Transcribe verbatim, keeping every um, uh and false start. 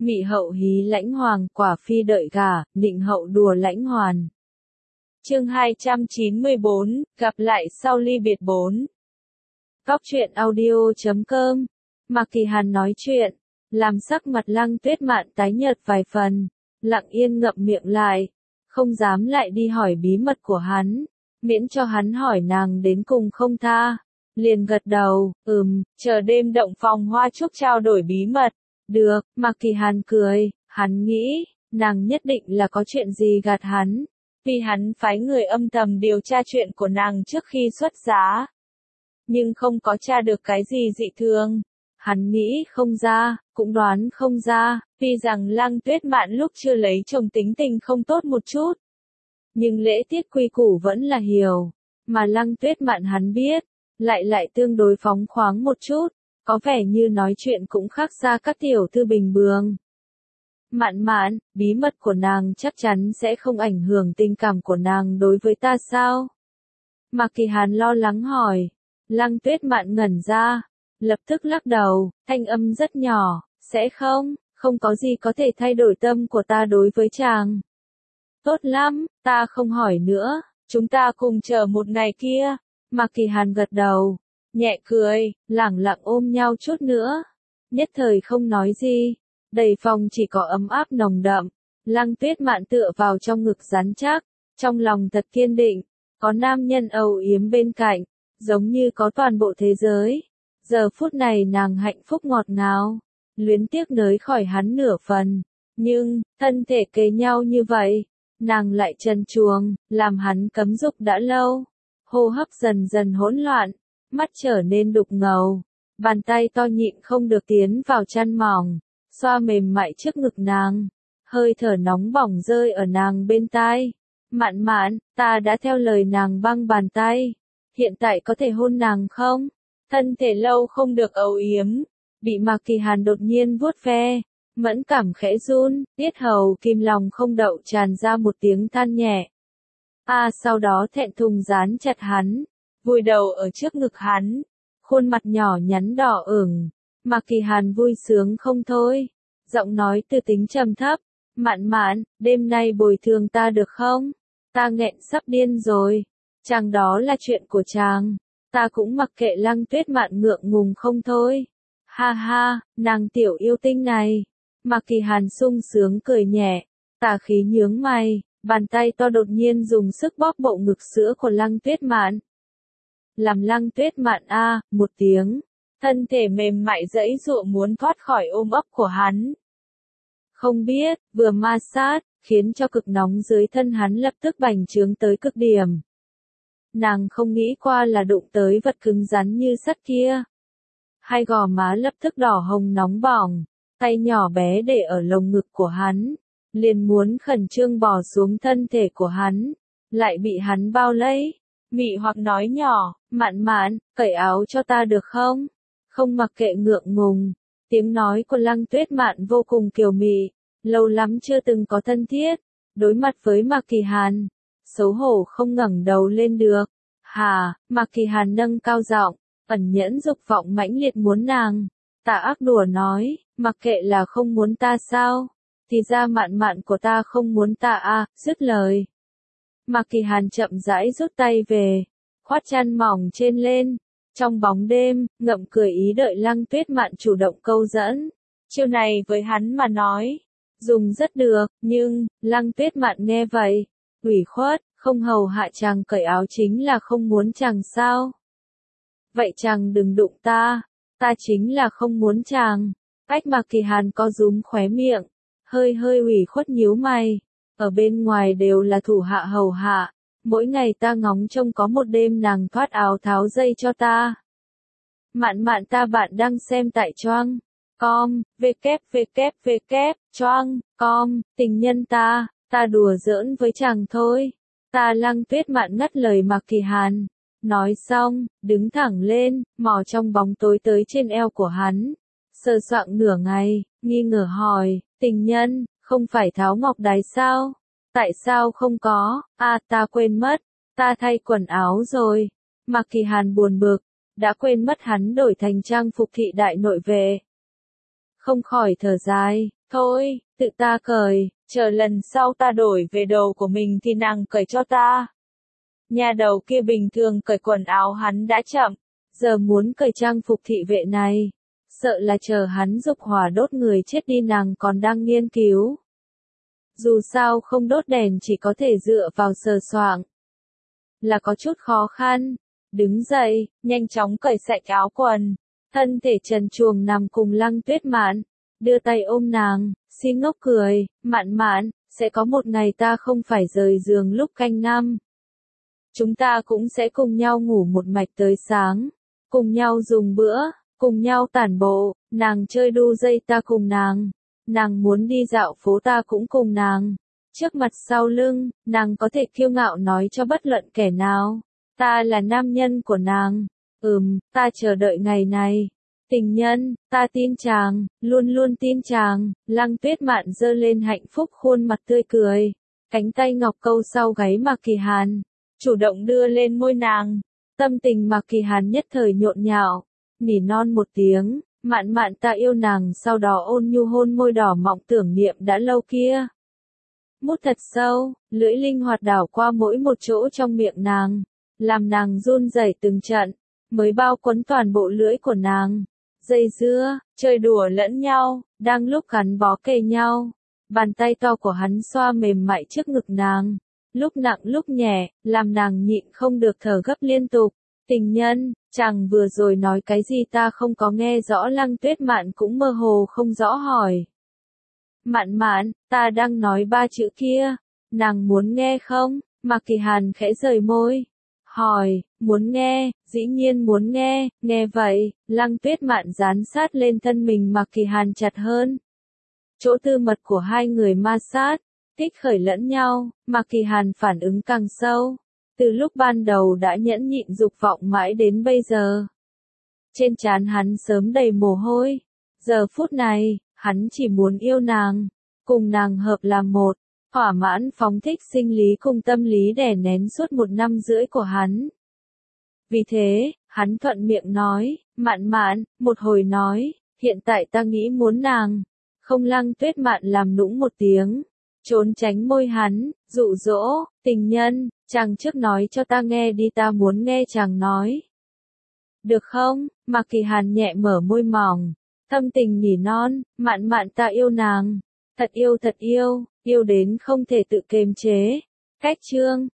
Mị hậu hí lãnh hoàng, quả phi đợi gả, nịnh hậu đùa lãnh hoàn. Chương hai trăm chín mươi bốn, gặp lại sau ly biệt bốn. Góc truyện audio chấm com. Mạc Kỳ Hàn nói chuyện, làm sắc mặt Lăng Tuyết Mạn tái nhợt vài phần, lặng yên ngậm miệng lại, không dám lại đi hỏi bí mật của hắn, miễn cho hắn hỏi nàng đến cùng không tha. Liền gật đầu, ừm, chờ đêm động phòng hoa chúc trao đổi bí mật. Được, Mạc Kỳ Hàn cười, hắn nghĩ, nàng nhất định là có chuyện gì gạt hắn, vì hắn phái người âm thầm điều tra chuyện của nàng trước khi xuất giá. Nhưng không có tra được cái gì dị thường. Hắn nghĩ không ra, cũng đoán không ra, vì rằng Lăng Tuyết Mạn lúc chưa lấy chồng tính tình không tốt một chút. Nhưng lễ tiết quy củ vẫn là hiểu, mà Lăng Tuyết Mạn hắn biết, lại lại tương đối phóng khoáng một chút, có vẻ như nói chuyện cũng khác xa các tiểu thư bình thường. Mạn Mạn, bí mật của nàng chắc chắn sẽ không ảnh hưởng tình cảm của nàng đối với ta sao? Mạc Kỳ Hàn lo lắng hỏi. Lăng Tuyết Mạn ngẩn ra, lập tức lắc đầu, thanh âm rất nhỏ, sẽ không, không có gì có thể thay đổi tâm của ta đối với chàng. Tốt lắm, ta không hỏi nữa, chúng ta cùng chờ một ngày kia. Mạc Kỳ Hàn gật đầu, nhẹ cười, lẳng lặng ôm nhau chút nữa. Nhất thời không nói gì, đầy phòng chỉ có ấm áp nồng đậm. Lăng Tuyết Mạn tựa vào trong ngực rắn chắc, trong lòng thật kiên định, có nam nhân âu yếm bên cạnh, giống như có toàn bộ thế giới. Giờ phút này nàng hạnh phúc ngọt ngào, luyến tiếc nới khỏi hắn nửa phần, nhưng, thân thể kề nhau như vậy, nàng lại trần truồng, làm hắn cấm dục đã lâu. Hô hấp dần dần hỗn loạn, mắt trở nên đục ngầu, bàn tay to nhịn không được tiến vào chăn mỏng, xoa mềm mại trước ngực nàng, hơi thở nóng bỏng rơi ở nàng bên tai. Mạn Mạn, ta đã theo lời nàng băng bàn tay, hiện tại có thể hôn nàng không? Thân thể lâu không được âu yếm, bị Mạc Kỳ Hàn đột nhiên vuốt ve, mẫn cảm khẽ run, tiết hầu kim lòng không đậu tràn ra một tiếng than nhẹ. A à, sau đó thẹn thùng dán chặt hắn, vùi đầu ở trước ngực hắn, khuôn mặt nhỏ nhắn đỏ ửng. Mạc Kỳ Hàn vui sướng không thôi, giọng nói từ tính trầm thấp, Mạn Mạn, đêm nay bồi thường ta được không? Ta nghẹn sắp điên rồi. Chàng đó là chuyện của chàng, ta cũng mặc kệ. Lăng Tuyết Mạn ngượng ngùng không thôi. Ha ha, nàng tiểu yêu tinh này. Mạc Kỳ Hàn sung sướng cười nhẹ, tà khí nhướng mày, bàn tay to đột nhiên dùng sức bóp bộ ngực sữa của Lăng Tuyết Mạn. Làm Lăng Tuyết Mạn a, một tiếng, thân thể mềm mại giãy giụa muốn thoát khỏi ôm ấp của hắn. Không biết, vừa ma sát, khiến cho cực nóng dưới thân hắn lập tức bành trướng tới cực điểm. Nàng không nghĩ qua là đụng tới vật cứng rắn như sắt kia. Hai gò má lập tức đỏ hồng nóng bỏng, tay nhỏ bé để ở lồng ngực của hắn, liền muốn khẩn trương bò xuống thân thể của hắn, lại bị hắn bao lấy. Mị hoặc nói nhỏ, Mạn Mạn, cởi áo cho ta được không? Không mặc kệ ngượng ngùng. Tiếng nói của Lăng Tuyết Mạn vô cùng kiều mị, lâu lắm chưa từng có thân thiết, đối mặt với Mạc Kỳ Hàn, xấu hổ không ngẩng đầu lên được. Hà, Mạc Kỳ Hàn nâng cao giọng, ẩn nhẫn dục vọng mãnh liệt muốn nàng. Tà ác đùa nói, mặc kệ là không muốn ta sao? Thì ra Mạn Mạn của ta không muốn ta à, dứt lời. Mạc Kỳ Hàn chậm rãi rút tay về, khoát chăn mỏng trên lên. Trong bóng đêm, ngậm cười ý đợi Lăng Tuyết Mạn chủ động câu dẫn. Chiêu này với hắn mà nói, dùng rất được, nhưng, Lăng Tuyết Mạn nghe vậy, ủy khuất, không hầu hạ chàng cởi áo chính là không muốn chàng sao? Vậy chàng đừng đụng ta, ta chính là không muốn chàng. Ách Mạc Kỳ Hàn co rúm khóe miệng, hơi hơi ủy khuất nhíu mày, ở bên ngoài đều là thủ hạ hầu hạ. Mỗi ngày ta ngóng trông có một đêm nàng thoát áo tháo dây cho ta. Mạn Mạn ta bạn đang xem tại choang com, www, choang com, tình nhân ta, ta đùa giỡn với chàng thôi. Ta Lăng Tuyết Mạn ngắt lời Mạc Kỳ Hàn. Nói xong, đứng thẳng lên, mò trong bóng tối tới trên eo của hắn. Sờ soạng nửa ngày, nghi ngờ hỏi, tình nhân, không phải tháo ngọc đái sao? Tại sao không có? À, ta quên mất, ta thay quần áo rồi. Mạc Kỳ Hàn buồn bực, đã quên mất hắn đổi thành trang phục thị đại nội vệ. Không khỏi thở dài, Thôi, tự ta cởi, chờ lần sau ta đổi về đồ của mình thì nàng cởi cho ta. Nhà đầu kia bình thường cởi quần áo hắn đã chậm, giờ muốn cởi trang phục thị vệ này, sợ là chờ hắn dục hỏa đốt người chết đi nàng còn đang nghiên cứu. Dù sao không đốt đèn chỉ có thể dựa vào sờ soạng, là có chút khó khăn. Đứng dậy, nhanh chóng cởi sạch áo quần, thân thể trần truồng nằm cùng Lăng Tuyết Mạn, đưa tay ôm nàng, si ngốc cười, Mạn Mạn, sẽ có một ngày ta không phải rời giường lúc canh năm. Chúng ta cũng sẽ cùng nhau ngủ một mạch tới sáng, cùng nhau dùng bữa, cùng nhau tản bộ, nàng chơi đu dây ta cùng nàng, nàng muốn đi dạo phố ta cũng cùng nàng. Trước mặt sau lưng, nàng có thể kiêu ngạo nói cho bất luận kẻ nào, ta là nam nhân của nàng. Ừm, ta chờ đợi ngày này. Tình nhân, ta tin chàng, luôn luôn tin chàng. Lăng Tuyết Mạn giơ lên hạnh phúc khuôn mặt tươi cười, cánh tay ngọc câu sau gáy Mạc Kỳ Hàn, chủ động đưa lên môi nàng. Tâm tình Mạc Kỳ Hàn nhất thời nhộn nhạo, nỉ non một tiếng, Mạn Mạn ta yêu nàng, sau đó ôn nhu hôn môi đỏ mọng tưởng niệm đã lâu kia. Mút thật sâu, lưỡi linh hoạt đảo qua mỗi một chỗ trong miệng nàng, làm nàng run rẩy từng trận, mới bao quấn toàn bộ lưỡi của nàng. Dây dưa, chơi đùa lẫn nhau, đang lúc gắn bó kề nhau, bàn tay to của hắn xoa mềm mại trước ngực nàng, lúc nặng lúc nhẹ, làm nàng nhịn không được thở gấp liên tục. Tình nhân, chàng vừa rồi nói cái gì ta không có nghe rõ. Lăng Tuyết Mạn cũng mơ hồ không rõ hỏi. Mạn Mạn, ta đang nói ba chữ kia, nàng muốn nghe không? Mạc Kỳ Hàn khẽ rời môi, hỏi, muốn nghe, dĩ nhiên muốn nghe. Nghe vậy, Lăng Tuyết Mạn dán sát lên thân mình Mạc Kỳ Hàn chặt hơn. Chỗ tư mật của hai người ma sát, kích khởi lẫn nhau, Mạc Kỳ Hàn phản ứng càng sâu. Từ lúc ban đầu đã nhẫn nhịn dục vọng mãi đến bây giờ. Trên trán hắn sớm đầy mồ hôi. Giờ phút này, hắn chỉ muốn yêu nàng, cùng nàng hợp làm một, thỏa mãn phóng thích sinh lý cùng tâm lý đè nén suốt một năm rưỡi của hắn. Vì thế, hắn thuận miệng nói, Mạn Mạn, một hồi nói, hiện tại ta nghĩ muốn nàng. Không. Lăng Tuyết Mạn làm nũng một tiếng, trốn tránh môi hắn, dụ dỗ, tình nhân, chàng trước nói cho ta nghe đi, ta muốn nghe chàng nói. Được không? Mạc Kỳ Hàn nhẹ mở môi mỏng, thâm tình nỉ non, Mạn Mạn ta yêu nàng, thật yêu thật yêu, yêu đến không thể tự kiềm chế. Cách chương